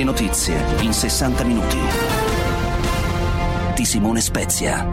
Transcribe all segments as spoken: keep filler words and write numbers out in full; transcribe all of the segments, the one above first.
Le notizie in sessanta minuti. Di Simone Spezia.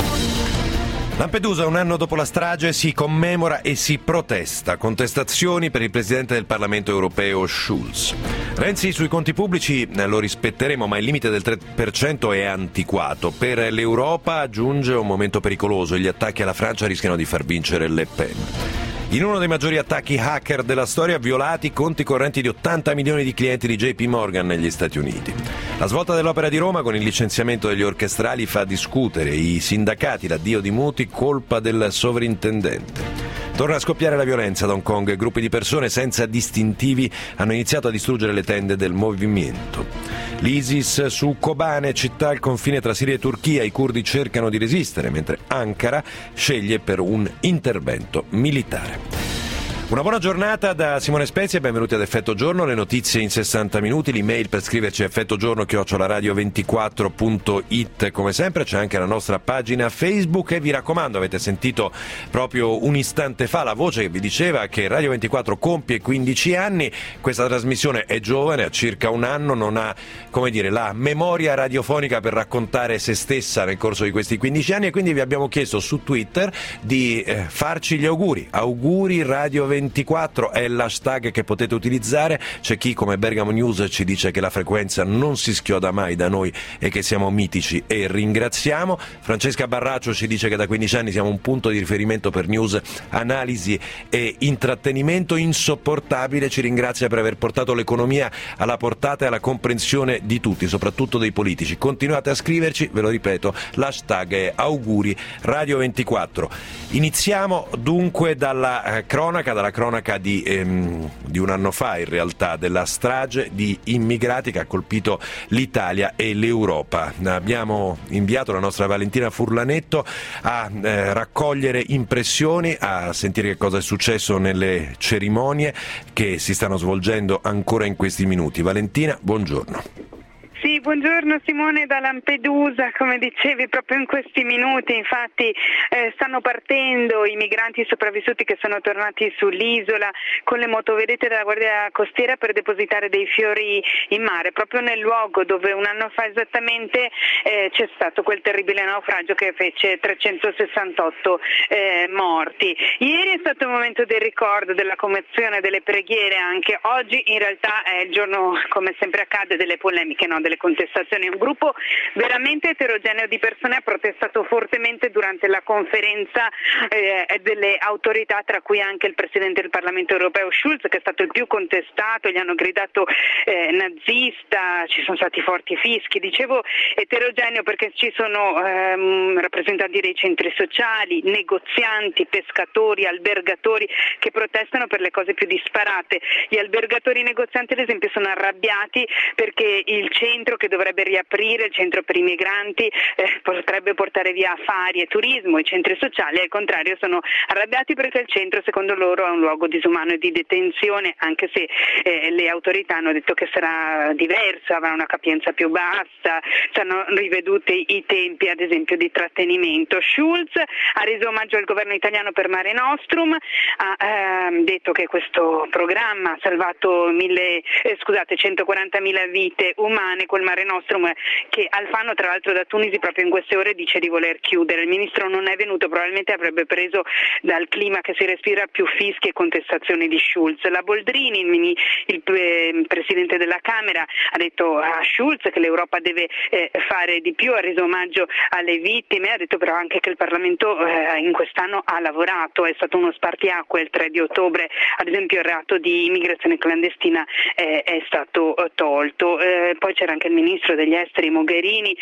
Lampedusa, un anno dopo la strage, si commemora e si protesta. Contestazioni per il presidente del Parlamento europeo Schulz. Renzi sui conti pubblici lo rispetteremo, ma il limite del tre per cento è antiquato. Per l'Europa giunge un momento pericoloso. Gli attacchi alla Francia rischiano di far vincere Le Pen. In uno dei maggiori attacchi hacker della storia, violati i conti correnti di ottanta milioni di clienti di J P Morgan negli Stati Uniti. La svolta dell'Opera di Roma con il licenziamento degli orchestrali fa discutere. I sindacati, l'addio di Muti, colpa del sovrintendente. Torna a scoppiare la violenza ad Hong Kong. Gruppi di persone senza distintivi hanno iniziato a distruggere le tende del movimento. L'ISIS su Kobane, città al confine tra Siria e Turchia. I curdi cercano di resistere, mentre Ankara sceglie per un intervento militare. Una buona giornata da Simone Spezia e benvenuti ad Effetto Giorno, le notizie in sessanta minuti, l'email per scriverci effettogiorno chiocciola radio ventiquattro punto it. Come sempre c'è anche la nostra pagina Facebook e vi raccomando, avete sentito proprio un istante fa la voce che vi diceva che Radio ventiquattro compie quindici anni, questa trasmissione è giovane, ha circa un anno, non ha, come dire, la memoria radiofonica per raccontare se stessa nel corso di questi quindici anni e quindi vi abbiamo chiesto su Twitter di eh, farci gli auguri, auguri Radio ventiquattro ventiquattro è l'hashtag che potete utilizzare. C'è chi come Bergamo News ci dice che la frequenza non si schioda mai da noi e che siamo mitici e ringraziamo. Francesca Barraccio ci dice che da quindici anni siamo un punto di riferimento per news, analisi e intrattenimento insopportabile. Ci ringrazia per aver portato l'economia alla portata e alla comprensione di tutti, soprattutto dei politici. Continuate a scriverci, ve lo ripeto, l'hashtag è auguri Radio ventiquattro. Iniziamo dunque dalla eh, cronaca, dalla cronaca di, ehm, di un anno fa in realtà, della strage di immigrati che ha colpito l'Italia e l'Europa. Abbiamo inviato la nostra Valentina Furlanetto a eh, raccogliere impressioni, a sentire che cosa è successo nelle cerimonie che si stanno svolgendo ancora in questi minuti. Valentina, buongiorno. Sì, buongiorno Simone da Lampedusa, come dicevi proprio in questi minuti infatti eh, stanno partendo i migranti sopravvissuti che sono tornati sull'isola con le motovedette della Guardia Costiera per depositare dei fiori in mare, proprio nel luogo dove un anno fa esattamente eh, c'è stato quel terribile naufragio che fece trecentosessantotto eh, morti. Ieri è stato il momento del ricordo, della commozione, delle preghiere anche. Oggi in realtà è il giorno, come sempre accade, delle polemiche, no? Delle contestazioni. Un gruppo veramente eterogeneo di persone ha protestato fortemente durante la conferenza eh, delle autorità, tra cui anche il Presidente del Parlamento europeo Schulz, che è stato il più contestato. Gli hanno gridato eh, nazista, ci sono stati forti fischi. Dicevo eterogeneo perché ci sono ehm, rappresentanti dei centri sociali, negozianti, pescatori, albergatori che protestano per le cose più disparate. Gli albergatori negozianti ad esempio sono arrabbiati perché il centro che dovrebbe riaprire, il centro per i migranti, eh, potrebbe portare via affari e turismo. I centri sociali al contrario sono arrabbiati perché il centro secondo loro è un luogo disumano e di detenzione, anche se eh, le autorità hanno detto che sarà diverso, avrà una capienza più bassa, saranno riveduti i tempi ad esempio di trattenimento. Schulz ha reso omaggio al governo italiano per Mare Nostrum, ha ehm, detto che questo programma ha salvato mille, eh, scusate, centoquarantamila vite umane. Quel Mare Nostrum che Alfano, tra l'altro da Tunisi, proprio in queste ore dice di voler chiudere. Il ministro non è venuto, probabilmente avrebbe preso dal clima che si respira più fischi e contestazioni di Schulz. La Boldrini, il, mini, il eh, presidente della Camera, ha detto a Schulz che l'Europa deve eh, fare di più, ha reso omaggio alle vittime, ha detto però anche che il Parlamento eh, in quest'anno ha lavorato, è stato uno spartiacque il tre di ottobre, ad esempio il reato di immigrazione clandestina eh, è stato eh, tolto. Eh, poi c'era anche il ministro degli esteri Mogherini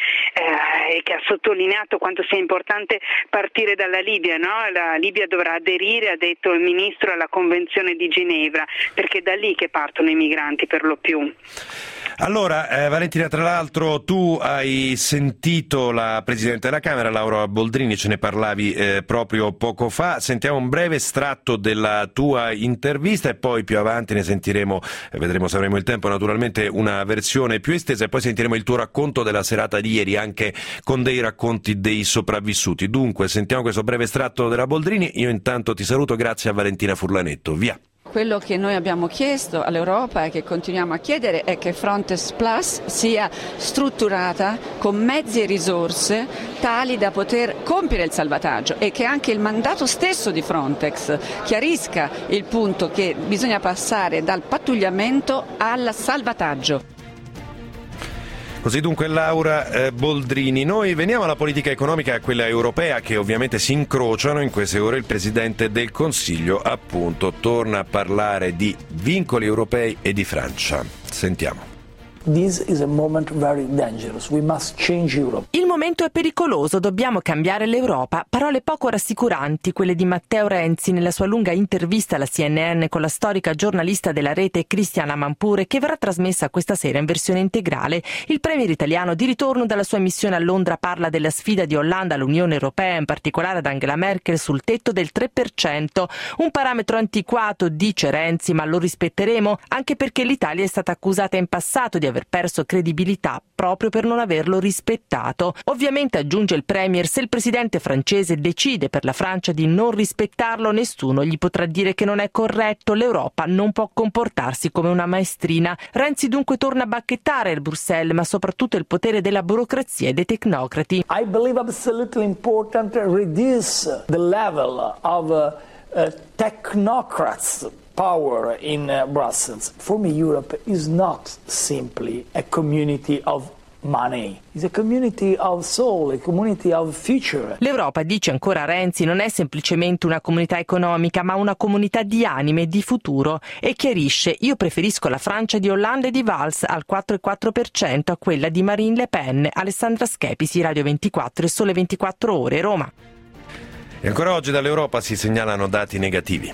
eh, che ha sottolineato quanto sia importante partire dalla Libia, no? La Libia dovrà aderire, ha detto il ministro, alla Convenzione di Ginevra, perché è da lì che partono i migranti per lo più. Allora, eh, Valentina, tra l'altro tu hai sentito la Presidente della Camera, Laura Boldrini, ce ne parlavi eh, proprio poco fa. Sentiamo un breve estratto della tua intervista e poi più avanti ne sentiremo, eh, vedremo se avremo il tempo naturalmente, una versione più estesa e poi sentiremo il tuo racconto della serata di ieri anche con dei racconti dei sopravvissuti. Dunque, sentiamo questo breve estratto della Boldrini. Io intanto ti saluto, grazie a Valentina Furlanetto. Via. Quello che noi abbiamo chiesto all'Europa e che continuiamo a chiedere è che Frontex Plus sia strutturata con mezzi e risorse tali da poter compiere il salvataggio e che anche il mandato stesso di Frontex chiarisca il punto che bisogna passare dal pattugliamento al salvataggio. Così dunque Laura eh, Boldrini. Noi veniamo alla politica economica e a quella europea, che ovviamente si incrociano in queste ore. Il Presidente del Consiglio appunto torna a parlare di vincoli europei e di Francia. Sentiamo. This is a moment very dangerous. We must change Europe. Il momento è pericoloso, dobbiamo cambiare l'Europa. Parole poco rassicuranti, quelle di Matteo Renzi nella sua lunga intervista alla C N N con la storica giornalista della rete Christiane Amanpour, che verrà trasmessa questa sera in versione integrale. Il premier italiano, di ritorno dalla sua missione a Londra, parla della sfida di Hollande all'Unione Europea, in particolare ad Angela Merkel, sul tetto del tre per cento. Un parametro antiquato, dice Renzi, ma lo rispetteremo, anche perché l'Italia è stata accusata in passato di aver perso credibilità proprio per non averlo rispettato. Ovviamente, aggiunge il premier, se il presidente francese decide per la Francia di non rispettarlo, nessuno gli potrà dire che non è corretto. L'Europa non può comportarsi come una maestrina. Renzi dunque torna a bacchettare il Bruxelles, ma soprattutto il potere della burocrazia e dei tecnocrati. I believe absolutely important to reduce the level of uh, uh, technocrats power in uh, Brussels. For me, Europe is not simply a community of money. It's a community of soul, a community of future. L'Europa, dice ancora Renzi, non è semplicemente una comunità economica, ma una comunità di anime e di futuro. E chiarisce: io preferisco la Francia di Hollande e di Valls al quattro virgola quattro per cento a quella di Marine Le Pen. Alessandra Schepisi, Radio ventiquattro e Sole ventiquattro Ore, Roma. E ancora oggi dall'Europa si segnalano dati negativi.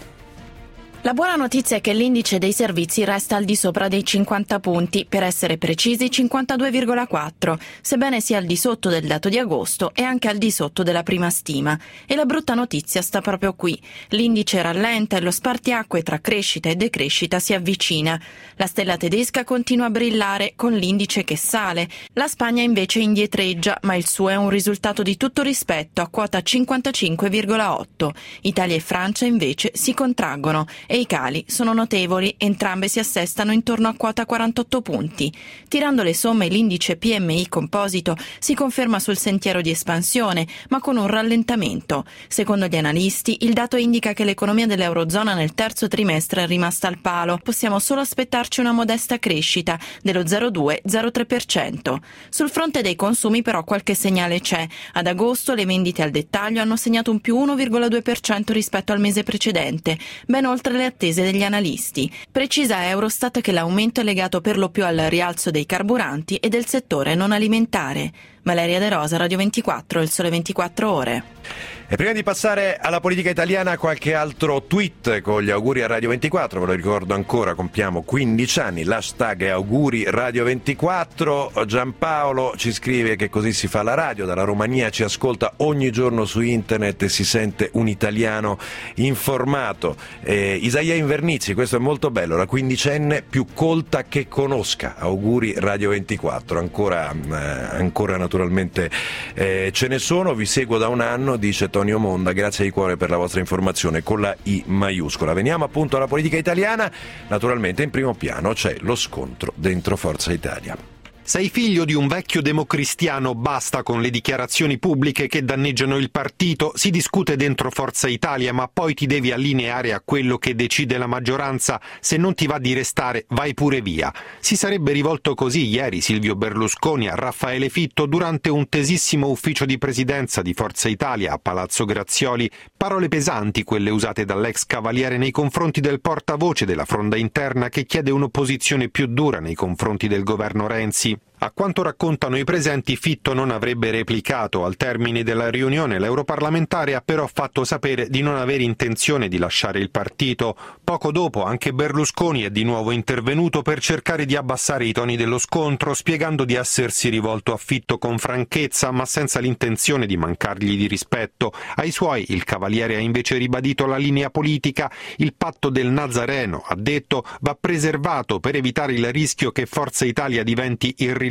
La buona notizia è che l'indice dei servizi resta al di sopra dei cinquanta punti, per essere precisi cinquantadue virgola quattro, sebbene sia al di sotto del dato di agosto e anche al di sotto della prima stima. E la brutta notizia sta proprio qui. L'indice rallenta e lo spartiacque tra crescita e decrescita si avvicina. La stella tedesca continua a brillare con l'indice che sale. La Spagna invece indietreggia, ma il suo è un risultato di tutto rispetto, a quota cinquantacinque virgola otto. Italia e Francia invece si contraggono e i cali sono notevoli, entrambe si assestano intorno a quota quarantotto punti. Tirando le somme, l'indice P M I composito si conferma sul sentiero di espansione, ma con un rallentamento. Secondo gli analisti, il dato indica che l'economia dell'Eurozona nel terzo trimestre è rimasta al palo. Possiamo solo aspettarci una modesta crescita dello zero virgola due zero tre per cento. Sul fronte dei consumi però qualche segnale c'è. Ad agosto le vendite al dettaglio hanno segnato un più uno virgola due per cento rispetto al mese precedente, ben oltre le attese degli analisti. Precisa Eurostat che l'aumento è legato per lo più al rialzo dei carburanti e del settore non alimentare. Valeria De Rosa, Radio ventiquattro, Il Sole ventiquattro Ore. E prima di passare alla politica italiana, qualche altro tweet con gli auguri a Radio ventiquattro. Ve lo ricordo ancora, compiamo quindici anni, l'hashtag è auguri Radio ventiquattro. Giampaolo ci scrive che così si fa la radio, dalla Romania ci ascolta ogni giorno su internet e si sente un italiano informato. eh, Isaia Invernizzi, questo è molto bello, la quindicenne più colta che conosca. Auguri Radio ventiquattro. Ancora, eh, ancora naturalmente eh, ce ne sono, vi seguo da un anno, dice Tonio Monda, grazie di cuore per la vostra informazione con la I maiuscola. Veniamo appunto alla politica italiana. Naturalmente in primo piano c'è lo scontro dentro Forza Italia. Sei figlio di un vecchio democristiano, basta con le dichiarazioni pubbliche che danneggiano il partito, si discute dentro Forza Italia, ma poi ti devi allineare a quello che decide la maggioranza, se non ti va di restare vai pure via. Si sarebbe rivolto così ieri Silvio Berlusconi a Raffaele Fitto durante un tesissimo ufficio di presidenza di Forza Italia a Palazzo Grazioli, parole pesanti quelle usate dall'ex cavaliere nei confronti del portavoce della fronda interna che chiede un'opposizione più dura nei confronti del governo Renzi. A quanto raccontano i presenti, Fitto non avrebbe replicato. Al termine della riunione l'europarlamentare ha però fatto sapere di non avere intenzione di lasciare il partito. Poco dopo anche Berlusconi è di nuovo intervenuto per cercare di abbassare i toni dello scontro, spiegando di essersi rivolto a Fitto con franchezza ma senza l'intenzione di mancargli di rispetto. Ai suoi il cavaliere ha invece ribadito la linea politica. Il patto del Nazareno, ha detto, va preservato per evitare il rischio che Forza Italia diventi irrilevante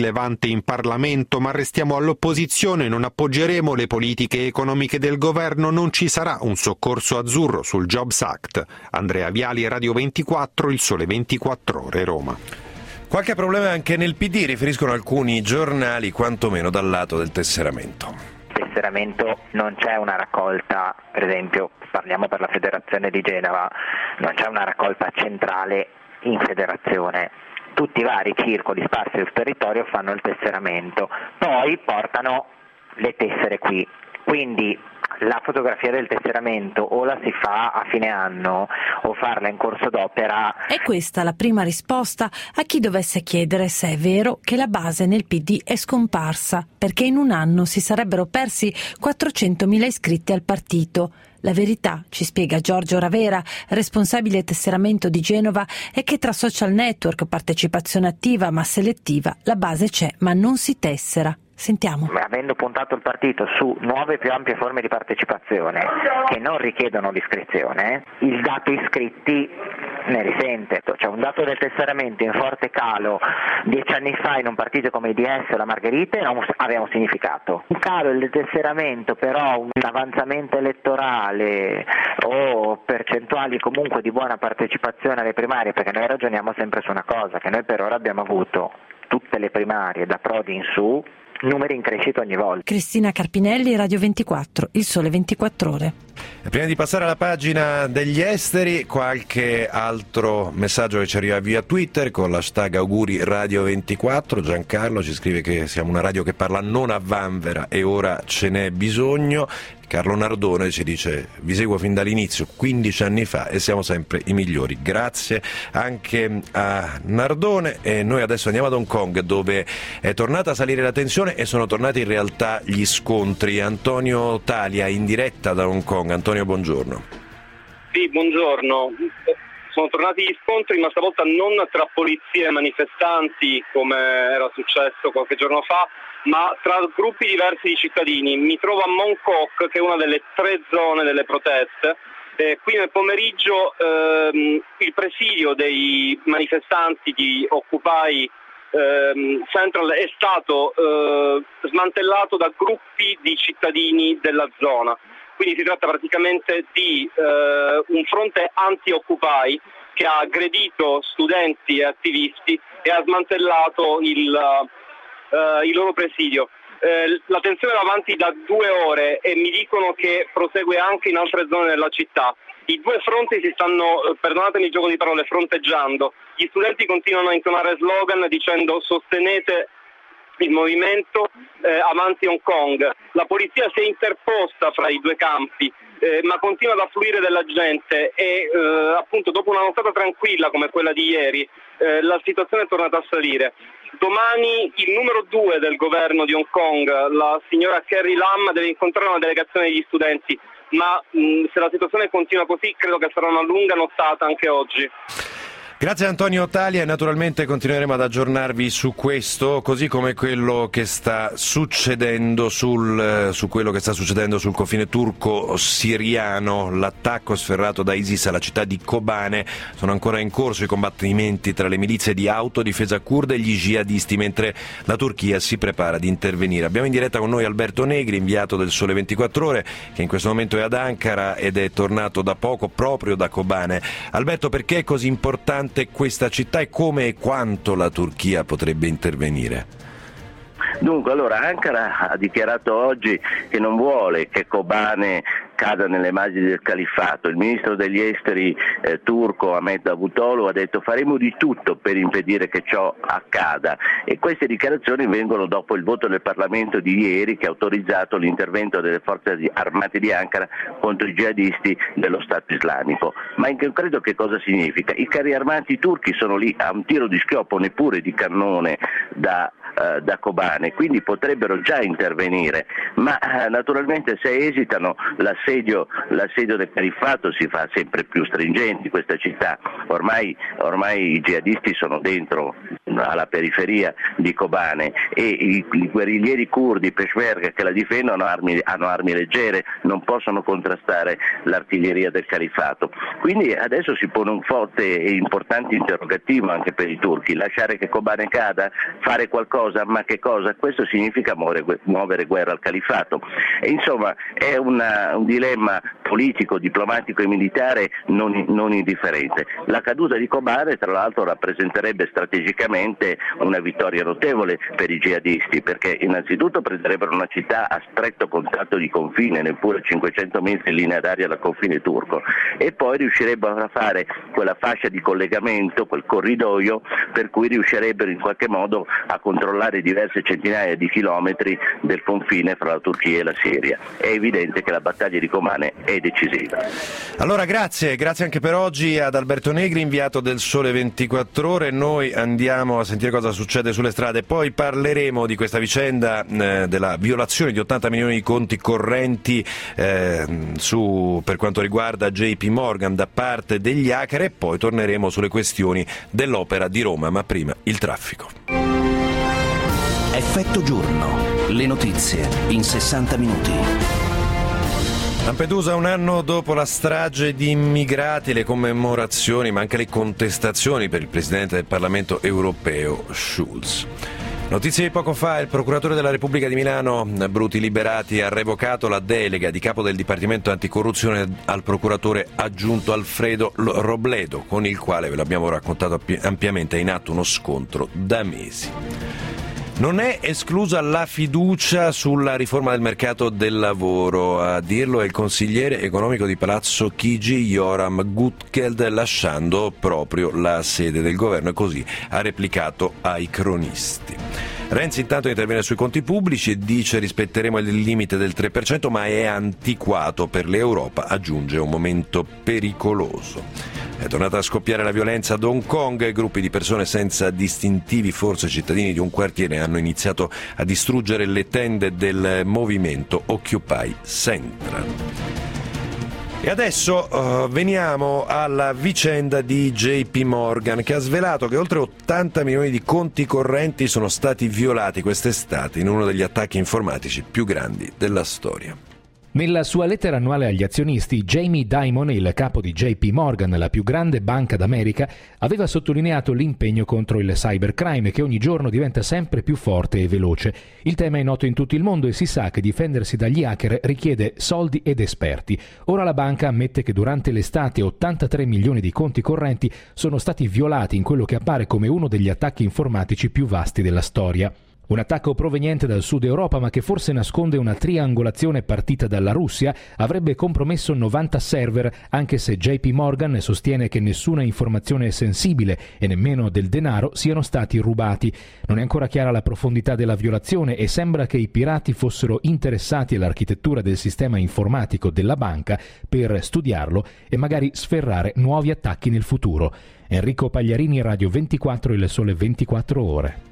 rilevante in Parlamento, ma restiamo all'opposizione, non appoggeremo le politiche economiche del governo, non ci sarà un soccorso azzurro sul Jobs Act. Andrea Viali, Radio ventiquattro, Il Sole ventiquattro Ore, Roma. Qualche problema anche nel P D, riferiscono alcuni giornali, quantomeno dal lato del tesseramento. Tesseramento non c'è una raccolta, per esempio parliamo per la federazione di Genova, non c'è una raccolta centrale in federazione, tutti i vari circoli sparsi sul territorio fanno il tesseramento, poi portano le tessere qui, quindi la fotografia del tesseramento o la si fa a fine anno o farla in corso d'opera. È questa la prima risposta a chi dovesse chiedere se è vero che la base nel P D è scomparsa, perché in un anno si sarebbero persi quattrocentomila iscritti al partito. La verità, ci spiega Giorgio Ravera, responsabile tesseramento di Genova, è che tra social network, partecipazione attiva ma selettiva, la base c'è ma non si tessera. Sentiamo. Avendo puntato il partito su nuove e più ampie forme di partecipazione che non richiedono l'iscrizione, il dato iscritti ne risente. C'è un dato del tesseramento in forte calo dieci anni fa in un partito come il D S o la Margherite aveva un significato. Un calo del tesseramento, però un avanzamento elettorale o percentuali comunque di buona partecipazione alle primarie, perché noi ragioniamo sempre su una cosa, che noi per ora abbiamo avuto tutte le primarie da Prodi in su, numeri in crescita ogni volta. Cristina Carpinelli, Radio ventiquattro, Il Sole ventiquattro Ore. Prima di passare alla pagina degli esteri, qualche altro messaggio che ci arriva via Twitter con l'hashtag auguri Radio ventiquattro. Giancarlo ci scrive che siamo una radio che parla non a vanvera e ora ce n'è bisogno. Carlo Nardone ci dice: vi seguo fin dall'inizio, quindici anni fa, e siamo sempre i migliori. Grazie anche a Nardone. E noi adesso andiamo ad Hong Kong, dove è tornata a salire la tensione e sono tornati in realtà gli scontri. Antonio Talia in diretta da Hong Kong. Antonio, buongiorno. Sì, buongiorno. Sono tornati gli scontri, ma stavolta non tra polizia e manifestanti come era successo qualche giorno fa, ma tra gruppi diversi di cittadini. Mi trovo a Mong Kok, che è una delle tre zone delle proteste. Eh, qui nel pomeriggio ehm, il presidio dei manifestanti di Occupy ehm, Central è stato eh, smantellato da gruppi di cittadini della zona. Quindi si tratta praticamente di eh, un fronte anti-Occupy che ha aggredito studenti e attivisti e ha smantellato il, uh, il loro presidio. Eh, la tensione va avanti da due ore e mi dicono che prosegue anche in altre zone della città. I due fronti si stanno, perdonatemi il gioco di parole, fronteggiando. Gli studenti continuano a intonare slogan dicendo sostenete il movimento eh, avanti Hong Kong. La polizia si è interposta fra i due campi, eh, ma continua ad affluire della gente e eh, appunto dopo una nottata tranquilla come quella di ieri eh, la situazione è tornata a salire. Domani il numero due del governo di Hong Kong, la signora Carrie Lam, deve incontrare una delegazione degli studenti, ma mh, se la situazione continua così credo che sarà una lunga nottata anche oggi. Grazie Antonio Talia, e naturalmente continueremo ad aggiornarvi su questo, così come quello che sta succedendo sul, su quello che sta succedendo sul confine turco-siriano. L'attacco sferrato da ISIS alla città di Kobane. Sono ancora in corso i combattimenti tra le milizie di autodifesa kurde e gli jihadisti, mentre la Turchia si prepara ad intervenire. Abbiamo in diretta con noi Alberto Negri, inviato del Sole ventiquattro Ore, che in questo momento è ad Ankara ed è tornato da poco proprio da Kobane. Alberto, perché è così importante questa città e come e quanto la Turchia potrebbe intervenire? Dunque, allora Ankara ha dichiarato oggi che non vuole che Kobane cada nelle mani del califfato. Il ministro degli esteri eh, turco Ahmet Davutoglu ha detto faremo di tutto per impedire che ciò accada, e queste dichiarazioni vengono dopo il voto del Parlamento di ieri che ha autorizzato l'intervento delle forze armate di Ankara contro i jihadisti dello Stato islamico. Ma in concreto che cosa significa? I carri armati turchi sono lì a un tiro di schioppo, neppure di cannone, da Uh, da Kobane, quindi potrebbero già intervenire, ma uh, naturalmente se esitano l'assedio, l'assedio del califfato si fa sempre più stringente in questa città. Ormai, ormai i jihadisti sono dentro alla periferia di Kobane, e i, i guerriglieri curdi Peshmerga che la difendono armi, hanno armi leggere, non possono contrastare l'artiglieria del califato. Quindi adesso si pone un forte e importante interrogativo anche per i turchi: lasciare che Kobane cada, fare qualcosa, ma che cosa? Questo significa muovere, muovere guerra al califato. E insomma è una, un dilemma politico, diplomatico e militare non, non indifferente. La caduta di Kobane tra l'altro rappresenterebbe strategicamente una vittoria notevole per i jihadisti, perché innanzitutto prenderebbero una città a stretto contatto di confine, neppure cinquecento metri in linea d'aria dal confine turco, e poi riuscirebbero a fare quella fascia di collegamento, quel corridoio per cui riuscirebbero in qualche modo a controllare diverse centinaia di chilometri del confine fra la Turchia e la Siria. È evidente che la battaglia di Kobane è decisiva. Allora grazie, grazie anche per oggi ad Alberto Negri, inviato del Sole ventiquattro Ore. Noi andiamo a sentire cosa succede sulle strade, poi parleremo di questa vicenda eh, della violazione di ottanta milioni di conti correnti eh, su, per quanto riguarda J P Morgan da parte degli hacker, e poi torneremo sulle questioni dell'Opera di Roma, ma prima il traffico. Effetto giorno, le notizie in sessanta minuti. Lampedusa, un anno dopo la strage di immigrati, le commemorazioni ma anche le contestazioni per il Presidente del Parlamento europeo Schulz. Notizie di poco fa: il procuratore della Repubblica di Milano Bruti Liberati ha revocato la delega di capo del Dipartimento Anticorruzione al procuratore aggiunto Alfredo Robledo, con il quale, ve l'abbiamo raccontato ampiamente, è in atto uno scontro da mesi. Non è esclusa la fiducia sulla riforma del mercato del lavoro, a dirlo è il consigliere economico di Palazzo Chigi Joram Gutkeld, lasciando proprio la sede del governo, e così ha replicato ai cronisti. Renzi intanto interviene sui conti pubblici e dice: rispetteremo il limite del tre per cento, ma è antiquato per l'Europa, aggiunge: un momento pericoloso. È tornata a scoppiare la violenza ad Hong Kong, gruppi di persone senza distintivi, forse cittadini di un quartiere, hanno iniziato a distruggere le tende del movimento Occupy Central. E adesso uh, veniamo alla vicenda di J P Morgan, che ha svelato che oltre ottanta milioni di conti correnti sono stati violati quest'estate in uno degli attacchi informatici più grandi della storia. Nella sua lettera annuale agli azionisti, Jamie Dimon, il capo di J P Morgan, la più grande banca d'America, aveva sottolineato l'impegno contro il cybercrime, che ogni giorno diventa sempre più forte e veloce. Il tema è noto in tutto il mondo e si sa che difendersi dagli hacker richiede soldi ed esperti. Ora la banca ammette che durante l'estate ottantatré milioni di conti correnti sono stati violati in quello che appare come uno degli attacchi informatici più vasti della storia. Un attacco proveniente dal sud Europa, ma che forse nasconde una triangolazione partita dalla Russia, avrebbe compromesso novanta server, anche se J P Morgan sostiene che nessuna informazione sensibile e nemmeno del denaro siano stati rubati. Non è ancora chiara la profondità della violazione e sembra che i pirati fossero interessati all'architettura del sistema informatico della banca per studiarlo e magari sferrare nuovi attacchi nel futuro. Enrico Pagliarini, Radio ventiquattro, Il Sole ventiquattro Ore.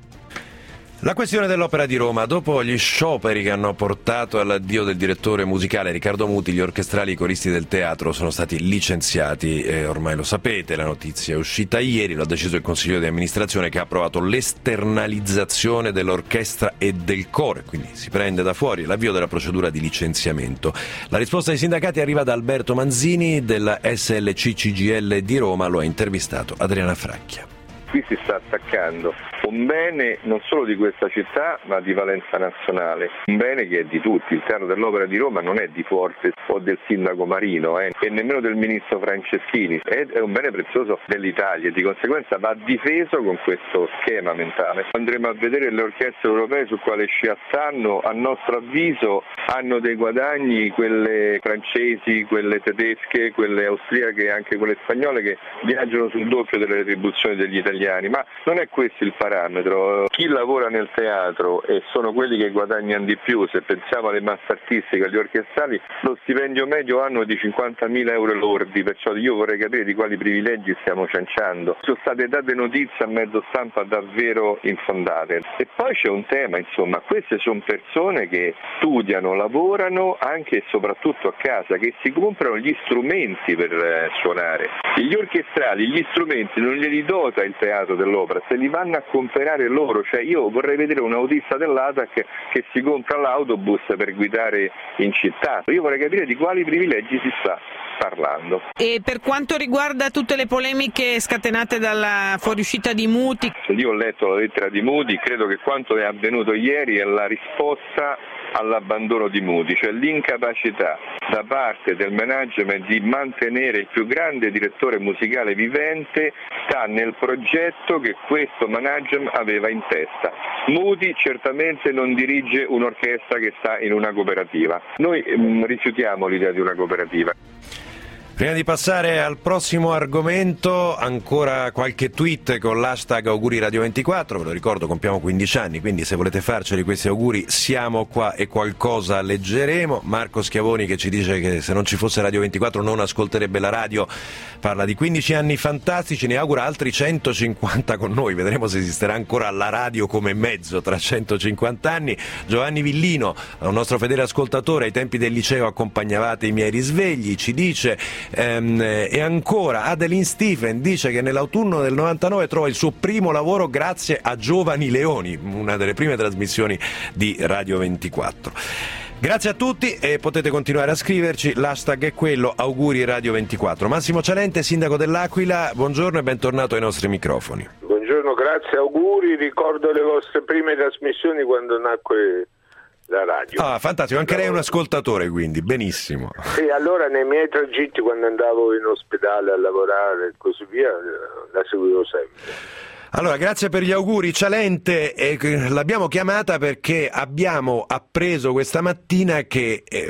La questione dell'Opera di Roma. Dopo gli scioperi che hanno portato all'addio del direttore musicale Riccardo Muti, gli orchestrali e i coristi del teatro sono stati licenziati, e ormai lo sapete, la notizia è uscita ieri, lo ha deciso il Consiglio di amministrazione, che ha approvato l'esternalizzazione dell'orchestra e del coro, quindi si prende da fuori l'avvio della procedura di licenziamento. La risposta dei sindacati arriva da Alberto Manzini della S L C C G I L di Roma, lo ha intervistato Adriana Fracchia. Qui si sta attaccando un bene non solo di questa città ma di valenza nazionale, un bene che è di tutti. Il Teatro dell'Opera di Roma non è di Forte o del sindaco Marino eh, e nemmeno del ministro Franceschini, è, è un bene prezioso dell'Italia e di conseguenza va difeso con questo schema mentale. Andremo a vedere le orchestre europee su quale scia stanno, a nostro avviso hanno dei guadagni quelle francesi, quelle tedesche, quelle austriache e anche quelle spagnole, che viaggiano sul doppio delle retribuzioni degli italiani. Ma non è questo il parametro. Chi lavora nel teatro e sono quelli che guadagnano di più, se pensiamo alle masse artistiche, agli orchestrali, lo stipendio medio annuo è di cinquantamila euro lordi, perciò io vorrei capire di quali privilegi stiamo cianciando. Sono state date notizie a mezzo stampa davvero infondate. E poi c'è un tema, insomma, queste sono persone che studiano, lavorano anche e soprattutto a casa, che si comprano gli strumenti per eh, suonare. Gli orchestrali, gli strumenti non glieli dota il Teatro dell'Opera, se li vanno a comprare comprare loro, cioè io vorrei vedere un autista dell'A T A C che si compra l'autobus per guidare in città, io vorrei capire di quali privilegi si sta parlando. E per quanto riguarda tutte le polemiche scatenate dalla fuoriuscita di Muti? Io ho letto la lettera di Muti, credo che quanto è avvenuto ieri è la risposta all'abbandono di Muti, cioè l'incapacità da parte del management di mantenere il più grande direttore musicale vivente sta nel progetto che questo management aveva in testa. Muti certamente non dirige un'orchestra che sta in una cooperativa, noi mh, rifiutiamo l'idea di una cooperativa. Prima di passare al prossimo argomento, ancora qualche tweet con l'hashtag auguri radio ventiquattro, ve lo ricordo compiamo quindici anni, quindi se volete farceli questi auguri siamo qua e qualcosa leggeremo. Marco Schiavoni che ci dice che se non ci fosse Radio ventiquattro non ascolterebbe la radio, parla di quindici anni fantastici, ne augura altri centocinquanta con noi, vedremo se esisterà ancora la radio come mezzo tra centocinquanta anni. Giovanni Villino, un nostro fedele ascoltatore, ai tempi del liceo accompagnavate i miei risvegli, ci dice. Ehm, e ancora Adeline Stephen dice che nell'autunno del novantanove trova il suo primo lavoro grazie a Giovani Leoni, una delle prime trasmissioni di Radio ventiquattro. Grazie a tutti e potete continuare a scriverci, l'hashtag è quello, auguri Radio ventiquattro. Massimo Cialente, sindaco dell'Aquila, buongiorno e bentornato ai nostri microfoni. Buongiorno, grazie, auguri, ricordo le vostre prime trasmissioni quando nacque la radio. Ah, fantastico, anche lei è un ascoltatore quindi, benissimo. Sì, allora nei miei tragitti quando andavo in ospedale a lavorare e così via, la seguivo sempre. Allora, grazie per gli auguri Cialente, eh, l'abbiamo chiamata perché abbiamo appreso questa mattina che, eh,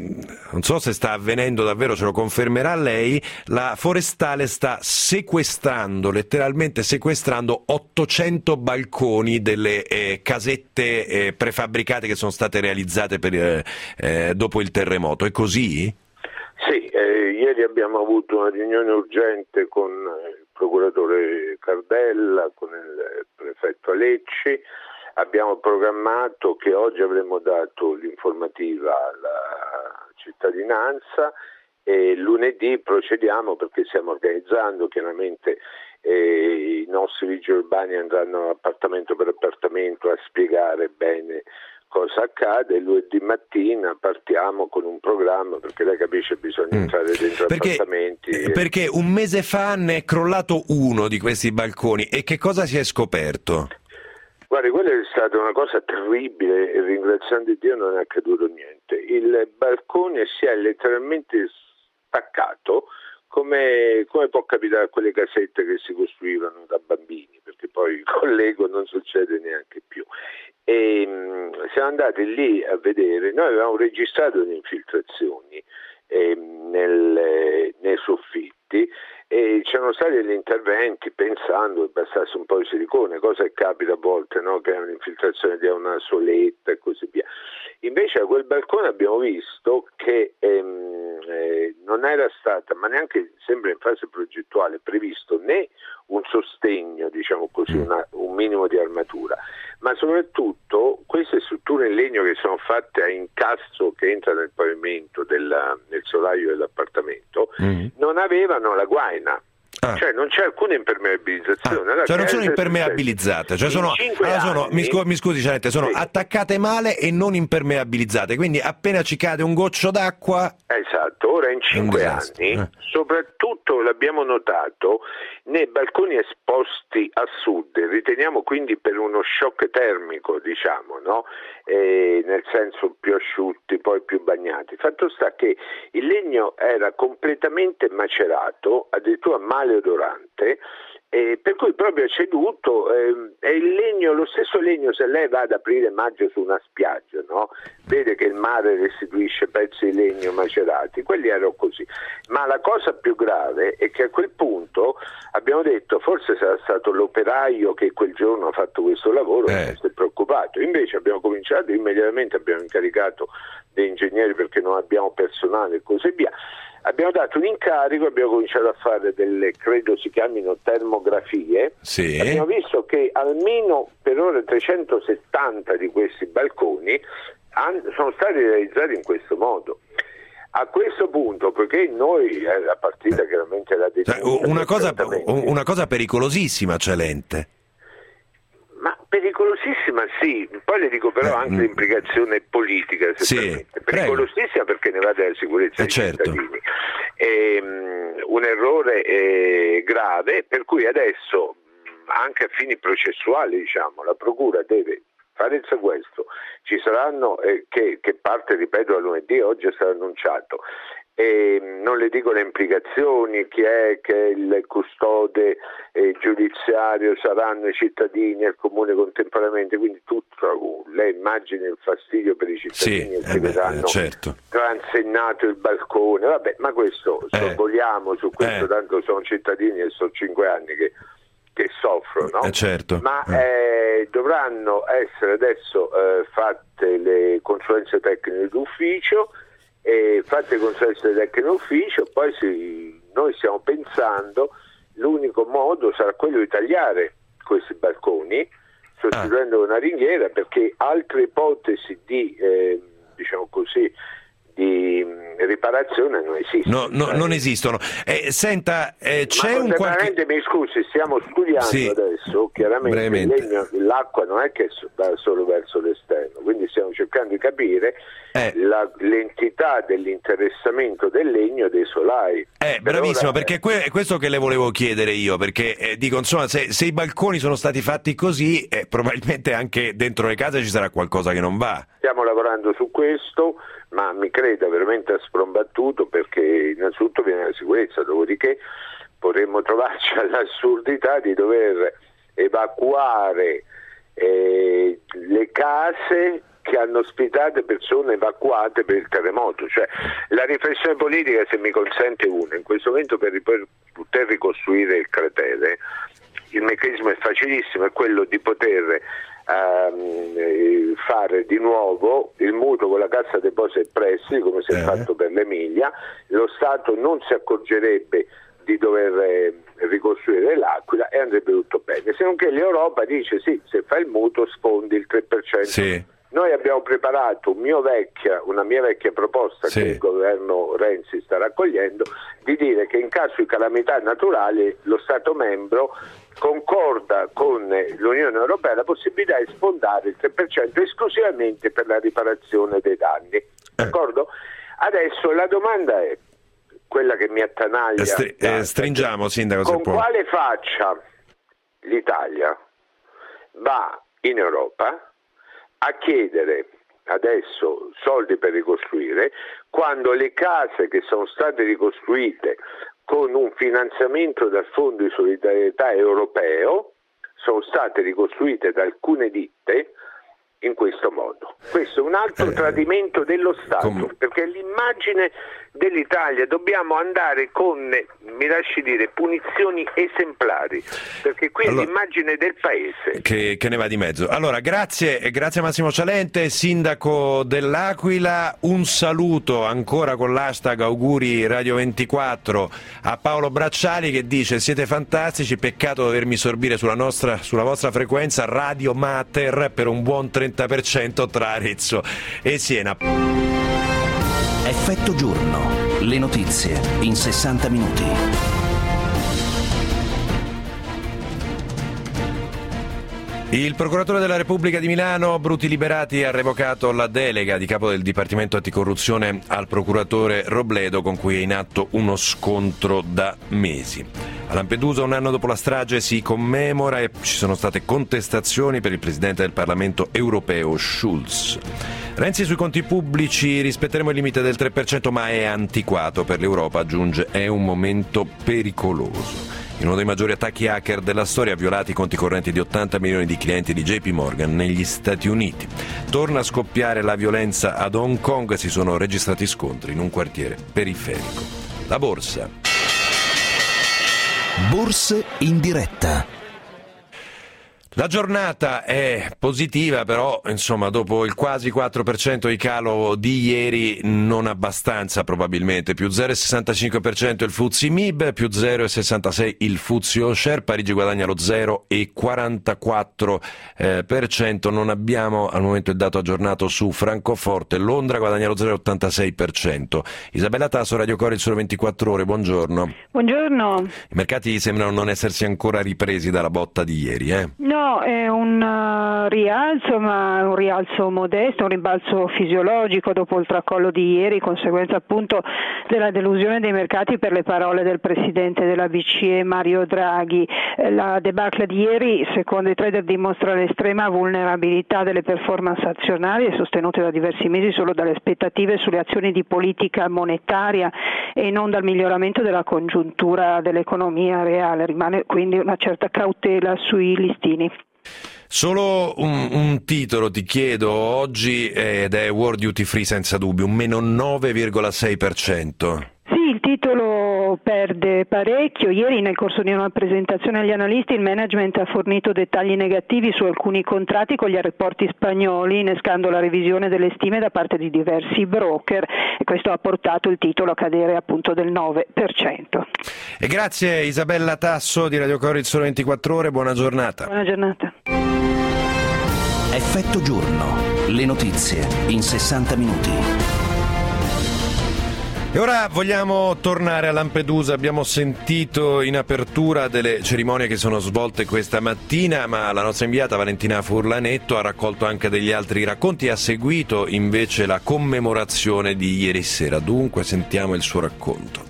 non so se sta avvenendo davvero, ce lo confermerà lei, la Forestale sta sequestrando, letteralmente sequestrando ottocento balconi delle eh, casette eh, prefabbricate che sono state realizzate per, eh, eh, dopo il terremoto, è così? Sì, eh, ieri abbiamo avuto una riunione urgente con il procuratore Cardella, con il prefetto Alecci, abbiamo programmato che oggi avremmo dato l'informativa alla cittadinanza e lunedì procediamo perché stiamo organizzando, chiaramente eh, i nostri vigili urbani andranno appartamento per appartamento a spiegare bene cosa accade. Lunedì mattina partiamo con un programma perché lei capisce bisogna mm. entrare dentro perché, appartamenti e... perché un mese fa ne è crollato uno di questi balconi e che cosa si è scoperto? Guardi, quella è stata una cosa terribile e ringraziando Dio non è accaduto niente. Il balcone si è letteralmente staccato come, come può capitare a quelle casette che si costruivano da bambini, perché poi con l'ego non succede neanche più. E mh, siamo andati lì a vedere, noi avevamo registrato le infiltrazioni eh, nel, nei soffitti e c'erano stati degli interventi pensando che bastasse un po' di silicone, cosa che capita a volte, no? Che è un'infiltrazione di una soletta e così via. Invece a quel balcone abbiamo visto che ehm, eh, non era stata, ma neanche sembra in fase progettuale, previsto né un sostegno, diciamo così, una, un minimo di armatura, ma soprattutto queste strutture in legno che sono fatte a incastro che entra nel pavimento della, nel solaio dell'appartamento mm. non avevano la guaina. Ah. Cioè non c'è alcuna impermeabilizzazione. Ah, allora, cioè non sono impermeabilizzate, cioè sono, allora sono anni, mi, scu- mi scusi Cialente, sono sì. attaccate male e non impermeabilizzate, quindi appena ci cade un goccio d'acqua. Esatto, ora in cinque anni, eh. soprattutto l'abbiamo notato nei balconi esposti a sud, riteniamo quindi per uno shock termico, diciamo, no? E nel senso più asciutti, poi più bagnati. Fatto sta che il legno era completamente macerato, addirittura maleodorante, eh, per cui proprio è ceduto eh, è il legno, lo stesso legno, se lei va ad aprire maggio su una spiaggia, no? Vede che il mare restituisce pezzi di legno macerati, quelli erano così. Ma la cosa più grave è che a quel punto abbiamo detto forse sarà stato l'operaio che quel giorno ha fatto questo lavoro e eh. non si è preoccupato, invece abbiamo cominciato immediatamente, abbiamo incaricato dei ingegneri perché non abbiamo personale e così via. Abbiamo dato un incarico, abbiamo cominciato a fare delle, credo si chiamino termografie, sì. Abbiamo visto che almeno per ora trecentosettanta di questi balconi han, sono stati realizzati in questo modo. A questo punto, poiché noi, eh, la partita chiaramente la denuncia... Una cosa, una cosa pericolosissima, Cialente. pericolosissima sì, poi le dico però anche mm. l'implicazione politica, se sì, permette. Pericolosissima perché ne va della sicurezza eh, dei certo. cittadini. E, um, un errore eh, grave, per cui adesso, anche a fini processuali, diciamo, la Procura deve fare il sequestro, ci saranno, eh, che, che parte, ripeto, a lunedì, oggi è stato annunciato, e non le dico le implicazioni, chi è che il custode eh, giudiziario, saranno i cittadini e il comune contemporaneamente, quindi tutto, lei immagini il fastidio per i cittadini sì, che eh vedranno certo. transennato il balcone, vabbè, ma questo eh. sorvoliamo su questo, eh. tanto sono cittadini e sono cinque anni che che soffrono, eh certo. ma eh. Eh, dovranno essere adesso eh, fatte le consulenze tecniche d'ufficio, e fatte le consulenze tecniche d'ufficio, poi si, noi stiamo pensando, l'unico modo sarà quello di tagliare questi balconi, sostituendo ah. una ringhiera, perché altre ipotesi di, eh, diciamo così, di riparazione non esistono. No, no, non esistono. Eh, senta, eh, c'è Ma un qualche... mi scusi, stiamo studiando sì, adesso, chiaramente il legno, l'acqua non è che va solo verso l'esterno, quindi stiamo cercando di capire eh. la, l'entità dell'interessamento del legno e dei solai. Eh, per bravissimo, ora, perché è que- questo che le volevo chiedere io, perché eh, dico, insomma, se, se i balconi sono stati fatti così, eh, probabilmente anche dentro le case ci sarà qualcosa che non va. Stiamo lavorando su questo, ma mi creda veramente a sprombattuto, perché innanzitutto viene la sicurezza, dopodiché potremmo trovarci all'assurdità di dover evacuare eh, le case che hanno ospitato persone evacuate per il terremoto. Cioè, la riflessione politica, se mi consente una, in questo momento per poter ricostruire il cratere, il meccanismo è facilissimo, è quello di poter Um, fare di nuovo il mutuo con la Cassa Depositi e Prestiti, come si è eh. fatto per l'Emilia. Lo Stato non si accorgerebbe di dover eh, ricostruire l'Aquila e andrebbe tutto bene, se non che l'Europa dice sì, se fai il mutuo sfondi il tre per cento. Sì. Noi abbiamo preparato un mio vecchia, una mia vecchia proposta sì. che il governo Renzi sta raccogliendo, di dire che in caso di calamità naturali lo Stato membro concorda con l'Unione Europea la possibilità di sfondare il tre per cento esclusivamente per la riparazione dei danni. D'accordo? Adesso la domanda è quella che mi attanaglia. Stri- eh, stringiamo, Sindaco, con se può. quale faccia l'Italia va in Europa a chiedere adesso soldi per ricostruire, quando le case che sono state ricostruite con un finanziamento dal Fondo di Solidarietà Europeo sono state ricostruite da alcune ditte in questo modo? Questo è un altro eh, tradimento dello Stato, com- perché l'immagine dell'Italia dobbiamo andare con, mi lasci dire, punizioni esemplari, perché qui allora, è l'immagine del paese che, che ne va di mezzo. Allora, grazie, grazie a Massimo Cialente, sindaco dell'Aquila. Un saluto ancora con l'hashtag auguri Radio ventiquattro a Paolo Bracciali, che dice: siete fantastici, peccato dovermi sorbire sulla nostra, sulla vostra frequenza Radio Mater per un buon trenta per cento tra Arezzo e Siena. Effetto giorno, le notizie in sessanta minuti. Il procuratore della Repubblica di Milano, Bruti Liberati, ha revocato la delega di capo del Dipartimento Anticorruzione al procuratore Robledo, con cui è in atto uno scontro da mesi. A Lampedusa, un anno dopo la strage, si commemora e ci sono state contestazioni per il Presidente del Parlamento europeo, Schulz. Renzi sui conti pubblici: rispetteremo il limite del tre per cento, ma è antiquato per l'Europa, aggiunge, è un momento pericoloso. In uno dei maggiori attacchi hacker della storia, violati i conti correnti di ottanta milioni di clienti di J P Morgan negli Stati Uniti. Torna a scoppiare la violenza ad Hong Kong, si sono registrati scontri in un quartiere periferico. La borsa. Borse in diretta. La giornata è positiva, però insomma dopo il quasi quattro per cento di calo di ieri non abbastanza probabilmente. Più zero virgola sessantacinque per cento il F T S E M I B, più zero virgola sessantasei per cento il F T S E All Share, Parigi guadagna lo zero virgola quarantaquattro per cento. Non abbiamo al momento il dato aggiornato su Francoforte, Londra guadagna lo zero virgola ottantasei per cento. Isabella Tasso, Radio Cori, il Sole ventiquattro Ore, buongiorno. Buongiorno. I mercati sembrano non essersi ancora ripresi dalla botta di ieri, eh? No, No, è un uh, rialzo, ma un rialzo modesto, un rimbalzo fisiologico dopo il tracollo di ieri, conseguenza appunto della delusione dei mercati per le parole del presidente della B C E Mario Draghi. La debacle di ieri, secondo i trader, dimostra l'estrema vulnerabilità delle performance azionarie sostenute da diversi mesi solo dalle aspettative sulle azioni di politica monetaria e non dal miglioramento della congiuntura dell'economia reale. Rimane quindi una certa cautela sui listini. Solo un, un titolo ti chiedo oggi ed è World Duty Free senza dubbio, un meno nove virgola sei per cento. Sì, il titolo perde parecchio. Ieri nel corso di una presentazione agli analisti il management ha fornito dettagli negativi su alcuni contratti con gli aeroporti spagnoli, innescando la revisione delle stime da parte di diversi broker e questo ha portato il titolo a cadere appunto del nove per cento. E grazie Isabella Tasso di Radio Cori, il Sole ventiquattro Ore, buona giornata. Buona giornata. Effetto giorno, le notizie in sessanta minuti. E ora vogliamo tornare a Lampedusa. Abbiamo sentito in apertura delle cerimonie che sono svolte questa mattina, ma la nostra inviata Valentina Furlanetto ha raccolto anche degli altri racconti e ha seguito invece la commemorazione di ieri sera. Dunque sentiamo il suo racconto.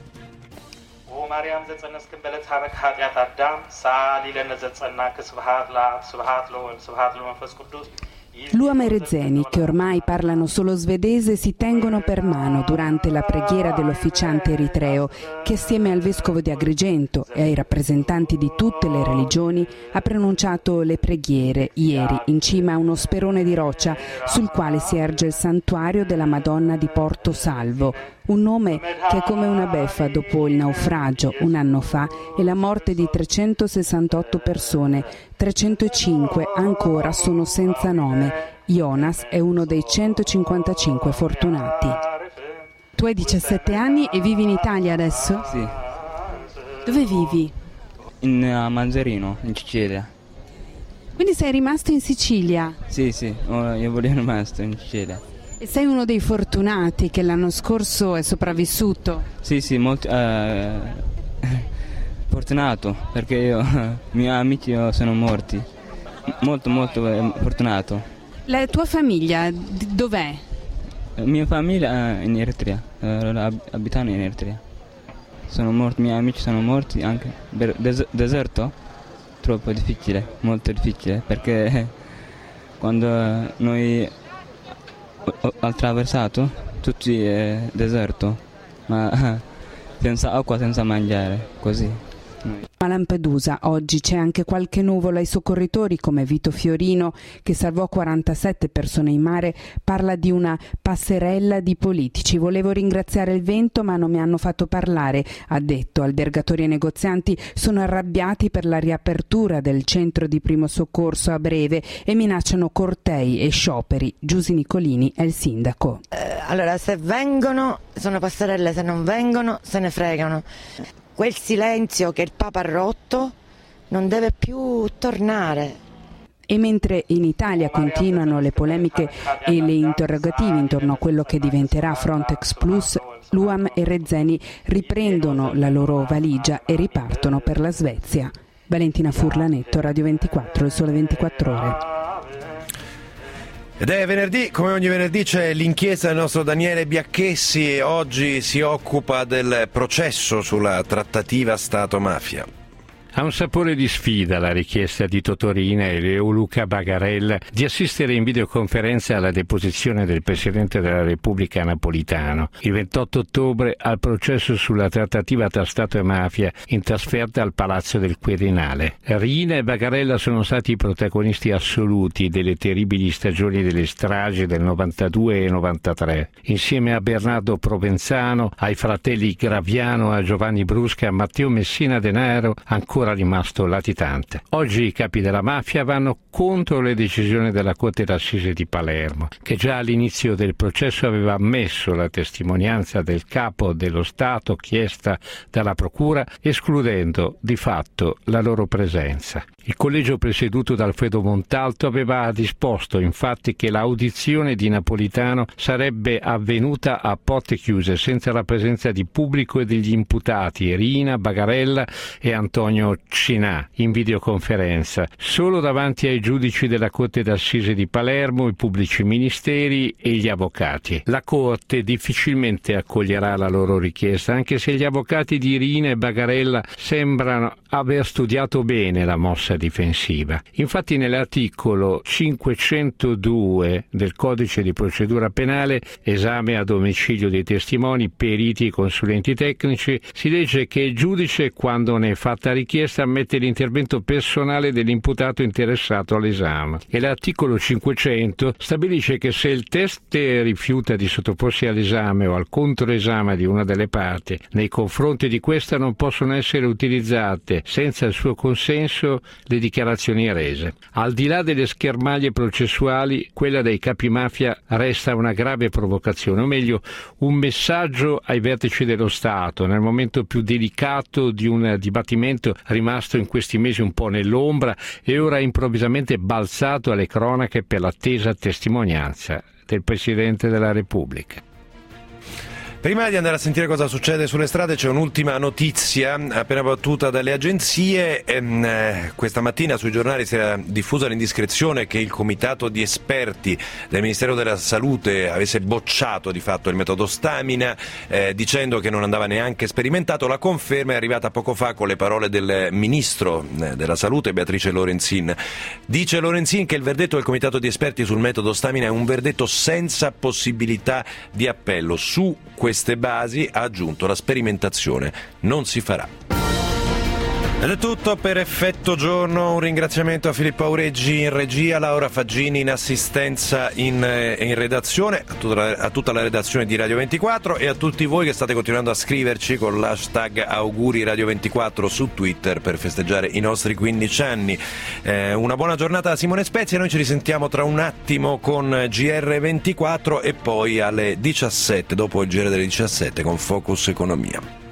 Luam e Rezeni, che ormai parlano solo svedese, si tengono per mano durante la preghiera dell'officiante eritreo, che assieme al vescovo di Agrigento e ai rappresentanti di tutte le religioni ha pronunciato le preghiere ieri in cima a uno sperone di roccia sul quale si erge il santuario della Madonna di Porto Salvo, un nome che è come una beffa dopo il naufragio un anno fa e la morte di trecentosessantotto persone. trecentocinque ancora sono senza nome. Jonas è uno dei centocinquantacinque fortunati. Tu hai diciassette anni e vivi in Italia adesso? Sì. Dove vivi? In uh, Manzarino, in Sicilia. Quindi sei rimasto in Sicilia? Sì, sì, io volevo rimasto in Sicilia. E sei uno dei fortunati che l'anno scorso è sopravvissuto? Sì, sì, molto eh, fortunato, perché io, i miei amici sono morti. Molto, molto eh, fortunato. La tua famiglia dov'è? La mia famiglia è in Eritrea, eh, abitano in Eritrea. Sono morti, i miei amici sono morti anche per des- deserto, troppo difficile, molto difficile, perché quando noi ho attraversato tutti è deserto, ma senza acqua, senza mangiare, così. A Lampedusa oggi c'è anche qualche nuvola. I soccorritori come Vito Fiorino, che salvò quarantasette persone in mare, parla di una passerella di politici. Volevo ringraziare il vento ma non mi hanno fatto parlare, ha detto. Albergatori e negozianti sono arrabbiati per la riapertura del centro di primo soccorso a breve e minacciano cortei e scioperi. Giusy Nicolini è il sindaco. Eh, allora se vengono sono passerelle, se non vengono se ne fregano. Quel silenzio che il Papa ha rotto non deve più tornare. E mentre in Italia continuano le polemiche e le interrogativi intorno a quello che diventerà Frontex Plus, Luam e Rezeni riprendono la loro valigia e ripartono per la Svezia. Valentina Furlanetto, Radio ventiquattro, il Sole ventiquattro Ore. Ed è venerdì, come ogni venerdì c'è l'inchiesta del nostro Daniele Biacchessi e oggi si occupa del processo sulla trattativa Stato-mafia. Ha un sapore di sfida la richiesta di Totorina e Leoluca Bagarella di assistere in videoconferenza alla deposizione del Presidente della Repubblica Napolitano il ventotto ottobre al processo sulla trattativa tra Stato e mafia in trasferta al Palazzo del Quirinale. Riina e Bagarella sono stati i protagonisti assoluti delle terribili stagioni delle stragi del novantadue e novantatré, insieme a Bernardo Provenzano, ai fratelli Graviano, a Giovanni Brusca, a Matteo Messina Denaro, ancora rimasto latitante. Oggi i capi della mafia vanno contro le decisioni della Corte d'Assise di Palermo, che già all'inizio del processo aveva ammesso la testimonianza del capo dello Stato chiesta dalla Procura, escludendo di fatto la loro presenza. Il collegio presieduto da Alfredo Montalto aveva disposto infatti che l'audizione di Napolitano sarebbe avvenuta a porte chiuse, senza la presenza di pubblico e degli imputati Rina, Bagarella e Antonio Marino Cinà in videoconferenza, solo davanti ai giudici della Corte d'Assise di Palermo, i pubblici ministeri e gli avvocati. La Corte difficilmente accoglierà la loro richiesta, anche se gli avvocati di Riina e Bagarella sembrano aver studiato bene la mossa difensiva. Infatti nell'articolo cinquecentodue del Codice di procedura penale, esame a domicilio dei testimoni, periti e consulenti tecnici, si legge che il giudice, quando ne è fatta richiesta, ammette l'intervento personale dell'imputato interessato all'esame. E l'articolo cinquecento stabilisce che se il teste rifiuta di sottoporsi all'esame o al controesame di una delle parti, nei confronti di questa non possono essere utilizzate senza il suo consenso le dichiarazioni rese. Al di là delle schermaglie processuali, quella dei capimafia resta una grave provocazione, o meglio un messaggio ai vertici dello Stato nel momento più delicato di un dibattimento rimasto in questi mesi un po' nell'ombra e ora improvvisamente balzato alle cronache per l'attesa testimonianza del Presidente della Repubblica. Prima di andare a sentire cosa succede sulle strade c'è un'ultima notizia appena battuta dalle agenzie. Ehm, questa mattina sui giornali si era diffusa l'indiscrezione che il comitato di esperti del Ministero della Salute avesse bocciato di fatto il metodo Stamina, eh, dicendo che non andava neanche sperimentato. La conferma è arrivata poco fa con le parole del Ministro della Salute, Beatrice Lorenzin. Dice Lorenzin che il verdetto del comitato di esperti sul metodo Stamina è un verdetto senza possibilità di appello. Su queste basi, ha aggiunto, la sperimentazione non si farà. Ed è tutto per Effetto Giorno. Un ringraziamento a Filippo Aureggi in regia, Laura Faggini in assistenza in, in redazione, a tutta, la, a tutta la redazione di Radio ventiquattro e a tutti voi che state continuando a scriverci con l'hashtag Auguri Radio ventiquattro su Twitter per festeggiare i nostri quindici anni. Eh, una buona giornata da Simone Spezia. Noi ci risentiamo tra un attimo con G R ventiquattro e poi alle diciassette, dopo il G R delle diciassette con Focus Economia.